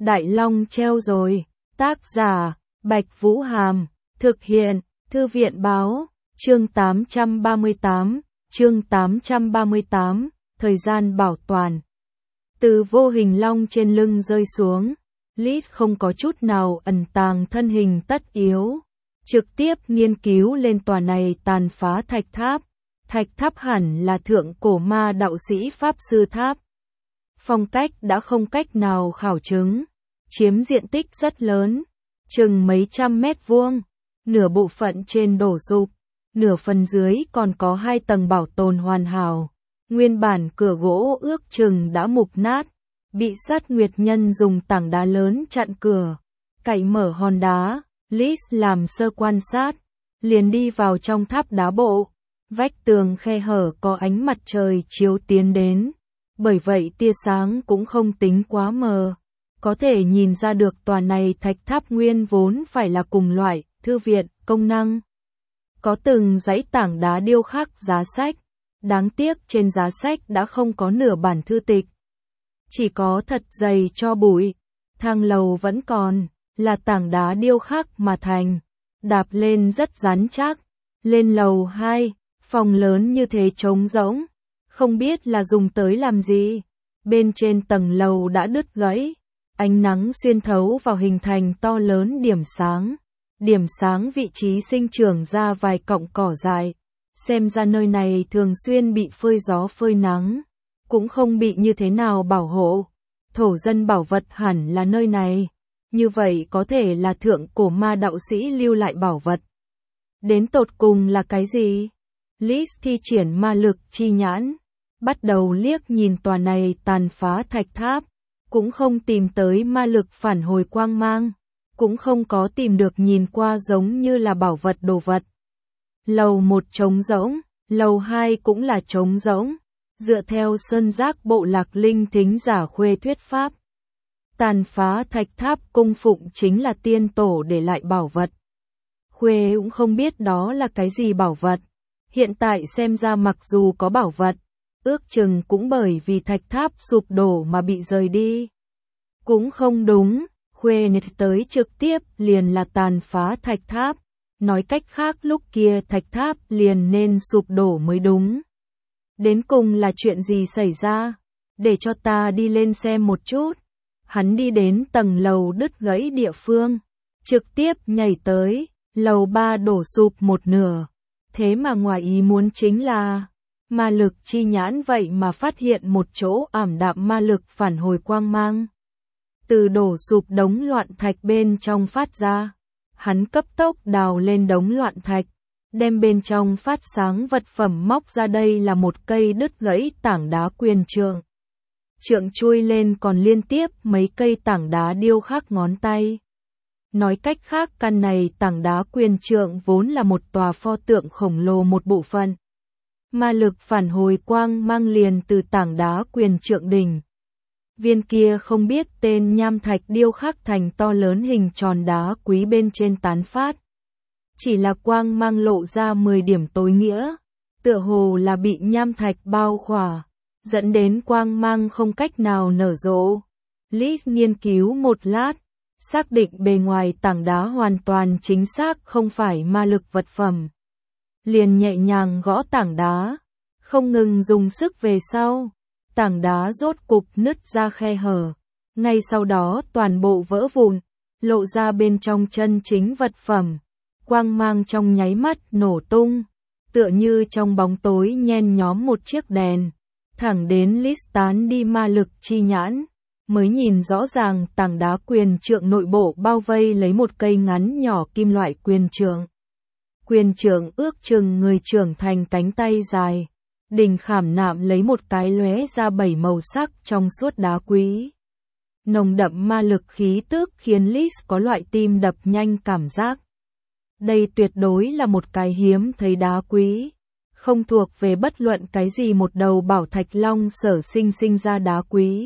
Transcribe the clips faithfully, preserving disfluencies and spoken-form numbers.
Đại Long treo rồi. Tác giả, Bạch Vũ Hàm. Thực hiện, Thư viện báo. Chương tám trăm ba mươi tám. Chương tám trăm ba mươi tám. Thời gian bảo toàn. Từ vô hình long trên lưng rơi xuống. Lít không có chút nào ẩn tàng thân hình tất yếu. Trực tiếp nghiên cứu lên tòa này tàn phá thạch tháp. Thạch tháp hẳn là thượng cổ ma đạo sĩ Pháp Sư Tháp. Phong cách đã không cách nào khảo chứng. Chiếm diện tích rất lớn. Chừng mấy trăm mét vuông. Nửa bộ phận trên đổ sụp. Nửa phần dưới còn có hai tầng bảo tồn hoàn hảo. Nguyên bản cửa gỗ ước chừng đã mục nát. Bị sát nguyệt nhân dùng tảng đá lớn chặn cửa. Cậy mở hòn đá. Liz làm sơ quan sát. Liền đi vào trong tháp đá bộ. Vách tường khe hở có ánh mặt trời chiếu tiến đến. Bởi vậy tia sáng cũng không tính quá mờ. Có thể nhìn ra được tòa này thạch tháp nguyên vốn phải là cùng loại, thư viện, công năng. Có từng dãy tảng đá điêu khắc giá sách. Đáng tiếc trên giá sách đã không có nửa bản thư tịch. Chỉ có thật dày cho bụi. Thang lầu vẫn còn, là tảng đá điêu khắc mà thành. Đạp lên rất rắn chắc. Lên lầu hai, phòng lớn như thế trống rỗng. Không biết là dùng tới làm gì. Bên trên tầng lầu đã đứt gãy. Ánh nắng xuyên thấu vào hình thành to lớn điểm sáng. Điểm sáng vị trí sinh trưởng ra vài cọng cỏ dại. Xem ra nơi này thường xuyên bị phơi gió phơi nắng. Cũng không bị như thế nào bảo hộ. Thổ dân bảo vật hẳn là nơi này. Như vậy có thể là thượng cổ ma đạo sĩ lưu lại bảo vật. Đến tột cùng là cái gì? Liz thi triển ma lực chi nhãn. Bắt đầu liếc nhìn tòa này tàn phá thạch tháp. Cũng không tìm tới ma lực phản hồi quang mang. Cũng không có tìm được nhìn qua giống như là bảo vật đồ vật. Lầu một trống rỗng, lầu hai cũng là trống rỗng. Dựa theo sơn giác bộ lạc linh thính giả Khuê thuyết pháp. Tàn phá thạch tháp cung phụng chính là tiên tổ để lại bảo vật. Khuê cũng không biết đó là cái gì bảo vật. Hiện tại xem ra mặc dù có bảo vật, ước chừng cũng bởi vì thạch tháp sụp đổ mà bị rời đi. Cũng không đúng, Khuê nết tới trực tiếp liền là tàn phá thạch tháp. Nói cách khác lúc kia thạch tháp liền nên sụp đổ mới đúng. Đến cùng là chuyện gì xảy ra? Để cho ta đi lên xem một chút. Hắn đi đến tầng lầu đứt gãy địa phương. Trực tiếp nhảy tới, lầu ba đổ sụp một nửa. Thế mà ngoài ý muốn chính là, ma lực chi nhãn vậy mà phát hiện một chỗ ảm đạm ma lực phản hồi quang mang. Từ đổ sụp đống loạn thạch bên trong phát ra. Hắn cấp tốc đào lên đống loạn thạch, đem bên trong phát sáng vật phẩm móc ra, đây là một cây đứt gãy tảng đá quyền trượng. Trượng chui lên còn liên tiếp mấy cây tảng đá điêu khắc ngón tay. Nói cách khác căn này tảng đá quyền trượng vốn là một tòa pho tượng khổng lồ một bộ phận. Ma lực phản hồi quang mang liền từ tảng đá quyền trượng đỉnh. Viên kia không biết tên nham thạch điêu khắc thành to lớn hình tròn đá quý bên trên tán phát. Chỉ là quang mang lộ ra mười điểm tối nghĩa. Tựa hồ là bị nham thạch bao khỏa. Dẫn đến quang mang không cách nào nở rộ. Liz nghiên cứu một lát. Xác định bề ngoài tảng đá hoàn toàn chính xác không phải ma lực vật phẩm. Liền nhẹ nhàng gõ tảng đá. Không ngừng dùng sức về sau. Tảng đá rốt cục nứt ra khe hở. Ngay sau đó toàn bộ vỡ vụn. Lộ ra bên trong chân chính vật phẩm. Quang mang trong nháy mắt nổ tung. Tựa như trong bóng tối nhen nhóm một chiếc đèn. Thẳng đến Liz tán đi ma lực chi nhãn. Mới nhìn rõ ràng tảng đá quyền trượng nội bộ bao vây lấy một cây ngắn nhỏ kim loại quyền trượng. Quyền trượng ước chừng người trưởng thành cánh tay dài. Đỉnh khảm nạm lấy một cái lóe ra bảy màu sắc trong suốt đá quý. Nồng đậm ma lực khí tức khiến Liz có loại tim đập nhanh cảm giác. Đây tuyệt đối là một cái hiếm thấy đá quý. Không thuộc về bất luận cái gì một đầu bảo thạch long sở sinh sinh ra đá quý.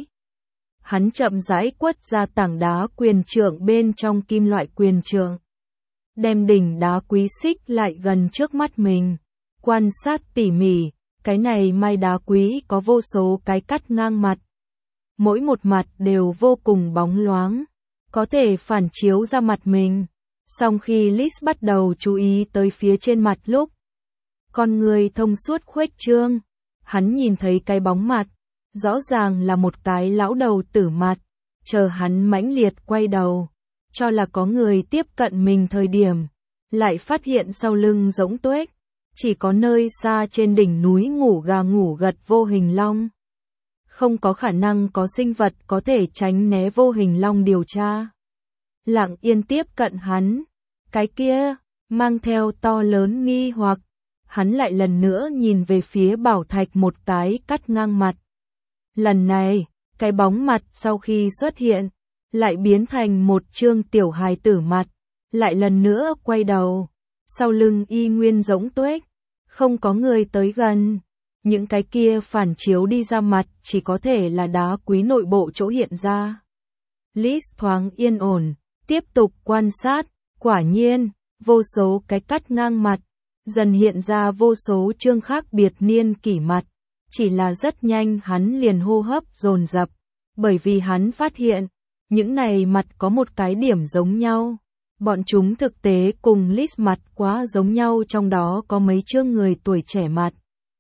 Hắn chậm rãi quất ra tảng đá quyền trượng bên trong kim loại quyền trượng. Đem đỉnh đá quý xích lại gần trước mắt mình. Quan sát tỉ mỉ, cái này mai đá quý có vô số cái cắt ngang mặt. mỗi một mặt đều vô cùng bóng loáng, có thể phản chiếu ra mặt mình. Song khi Liz bắt đầu chú ý tới phía trên mặt lúc, con người thông suốt khuếch trương, hắn nhìn thấy cái bóng mặt, rõ ràng là một cái lão đầu tử mặt, chờ hắn mãnh liệt quay đầu, cho là có người tiếp cận mình thời điểm, lại phát hiện sau lưng rỗng tuếch, chỉ có nơi xa trên đỉnh núi ngủ gà ngủ gật vô hình long. Không có khả năng có sinh vật có thể tránh né vô hình long điều tra. Lặng yên tiếp cận hắn, cái kia, mang theo to lớn nghi hoặc, hắn lại lần nữa nhìn về phía bảo thạch một cái cắt ngang mặt. Lần này, cái bóng mặt sau khi xuất hiện, lại biến thành một trương tiểu hài tử mặt, lại lần nữa quay đầu, sau lưng y nguyên rỗng tuếch, không có người tới gần. Những cái kia phản chiếu đi ra mặt chỉ có thể là đá quý nội bộ chỗ hiện ra. Liz thoáng yên ổn, tiếp tục quan sát, quả nhiên, vô số cái cắt ngang mặt, dần hiện ra vô số chương khác biệt niên kỷ mặt, chỉ là rất nhanh hắn liền hô hấp dồn dập, bởi vì hắn phát hiện, những này mặt có một cái điểm giống nhau. Bọn chúng thực tế cùng Liz mặt quá giống nhau, trong đó có mấy chương người tuổi trẻ mặt.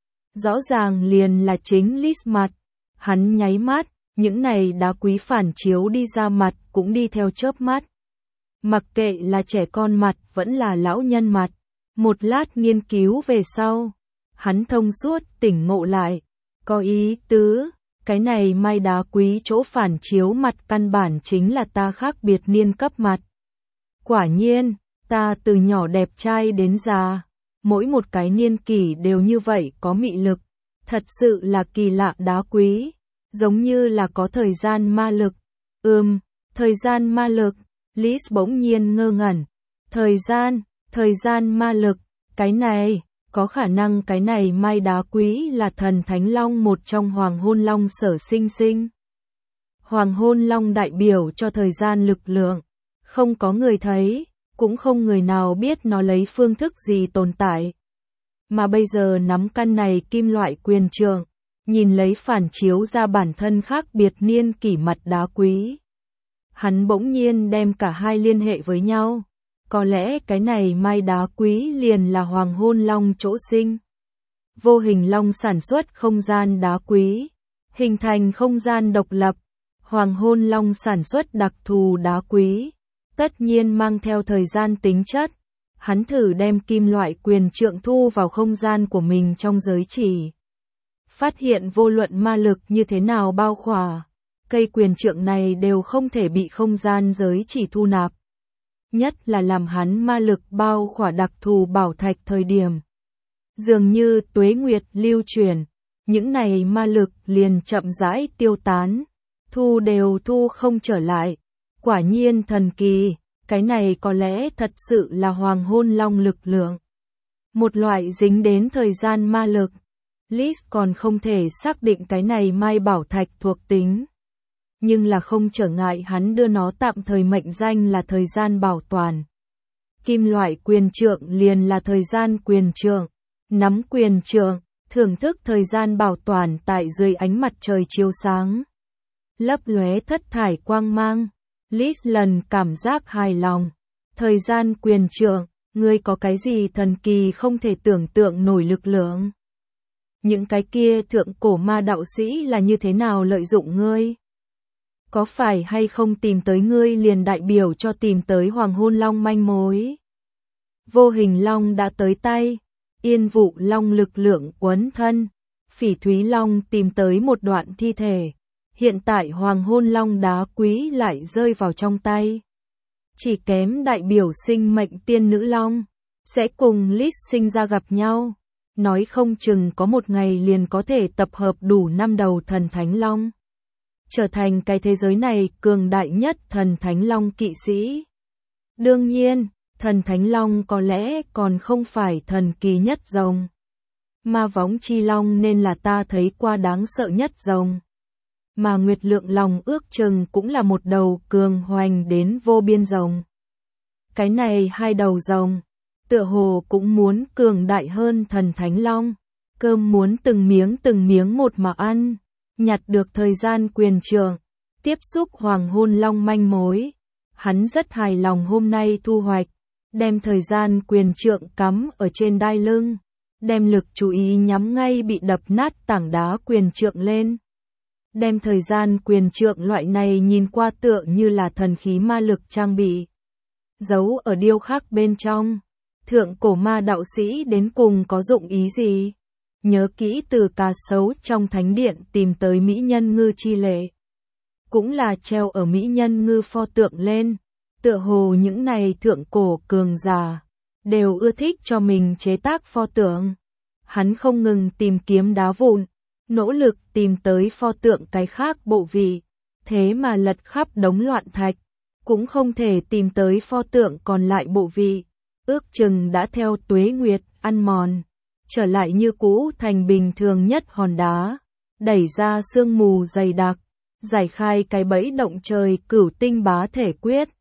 Rõ ràng liền là chính Liz mặt. Hắn nháy mắt, những này đá quý phản chiếu đi ra mặt cũng đi theo chớp mắt. Mặc kệ là trẻ con mặt vẫn là lão nhân mặt. Một lát nghiên cứu về sau, hắn thông suốt tỉnh ngộ lại. Có ý tứ, cái này mai đá quý chỗ phản chiếu mặt căn bản chính là ta khác biệt niên cấp mặt. Quả nhiên, ta từ nhỏ đẹp trai đến già, mỗi một cái niên kỷ đều như vậy có mị lực, thật sự là kỳ lạ đá quý, giống như là có thời gian ma lực. Ừm, thời gian ma lực, Liz bỗng nhiên ngơ ngẩn. Thời gian, thời gian ma lực, cái này, có khả năng cái này mai đá quý là thần thánh long một trong hoàng hôn long sở sinh sinh. Hoàng hôn long đại biểu cho thời gian lực lượng. Không có người thấy, cũng không người nào biết nó lấy phương thức gì tồn tại. Mà bây giờ nắm căn này kim loại quyền trượng, nhìn lấy phản chiếu ra bản thân khác biệt niên kỷ mặt đá quý. Hắn bỗng nhiên đem cả hai liên hệ với nhau. Có lẽ cái này mai đá quý liền là hoàng hôn long chỗ sinh. Vô hình long sản xuất không gian đá quý, hình thành không gian độc lập. Hoàng hôn long sản xuất đặc thù đá quý, tất nhiên mang theo thời gian tính chất. Hắn thử đem kim loại quyền trượng thu vào không gian của mình trong giới chỉ. Phát hiện vô luận ma lực như thế nào bao khỏa, cây quyền trượng này đều không thể bị không gian giới chỉ thu nạp. Nhất là làm hắn ma lực bao khỏa đặc thù bảo thạch thời điểm. Dường như tuế nguyệt lưu chuyển, những này ma lực liền chậm rãi tiêu tán, thu đều thu không trở lại. Quả nhiên thần kỳ, cái này có lẽ thật sự là hoàng hôn long lực lượng. Một loại dính đến thời gian ma lực. Liz còn không thể xác định cái này mai bảo thạch thuộc tính. Nhưng là không trở ngại hắn đưa nó tạm thời mệnh danh là thời gian bảo toàn. Kim loại quyền trượng liền là thời gian quyền trượng. Nắm quyền trượng, thưởng thức thời gian bảo toàn tại dưới ánh mặt trời chiếu sáng. Lấp lóe thất thải quang mang. Liz lần cảm giác hài lòng. Thời gian quyền trượng, ngươi có cái gì thần kỳ không thể tưởng tượng nổi lực lượng? Những cái kia thượng cổ ma đạo sĩ là như thế nào lợi dụng ngươi? Có phải hay không tìm tới ngươi liền đại biểu cho tìm tới hoàng hôn long manh mối? Vô hình long đã tới tay, yên vụ long lực lượng quấn thân, phỉ thúy long tìm tới một đoạn thi thể. Hiện tại hoàng hôn long đá quý lại rơi vào trong tay. Chỉ kém đại biểu sinh mệnh tiên nữ long, sẽ cùng Liz sinh ra gặp nhau. Nói không chừng có một ngày liền có thể tập hợp đủ năm đầu thần thánh long. Trở thành cái thế giới này cường đại nhất thần thánh long kỵ sĩ. Đương nhiên, thần thánh long có lẽ còn không phải thần kỳ nhất rồng. Ma võng chi long nên là ta thấy qua đáng sợ nhất rồng. Mà Nguyệt Lượng Long ước chừng cũng là một đầu cường hoành đến vô biên rồng. Cái này hai đầu rồng, tựa hồ cũng muốn cường đại hơn thần thánh long, cơm muốn từng miếng từng miếng một mà ăn. nhặt được thời gian quyền trượng, tiếp xúc hoàng hôn long manh mối. Hắn rất hài lòng hôm nay thu hoạch, đem thời gian quyền trượng cắm ở trên đai lưng, đem lực chú ý nhắm ngay bị đập nát tảng đá quyền trượng lên. Đem thời gian quyền trượng loại này nhìn qua tựa như là thần khí ma lực trang bị, giấu ở điêu khắc bên trong. Thượng cổ ma đạo sĩ đến cùng có dụng ý gì? Nhớ kỹ từ cá sấu trong thánh điện tìm tới mỹ nhân ngư chi lệ. Cũng là treo ở mỹ nhân ngư pho tượng lên. Tựa hồ những này thượng cổ cường giả đều ưa thích cho mình chế tác pho tượng. Hắn không ngừng tìm kiếm đá vụn, nỗ lực tìm tới pho tượng cái khác bộ vị, thế mà lật khắp đống loạn thạch, cũng không thể tìm tới pho tượng còn lại bộ vị. Ước chừng đã theo tuế nguyệt ăn mòn, trở lại như cũ thành bình thường nhất hòn đá, đẩy ra sương mù dày đặc, giải khai cái bẫy động trời cửu tinh bá thể quyết.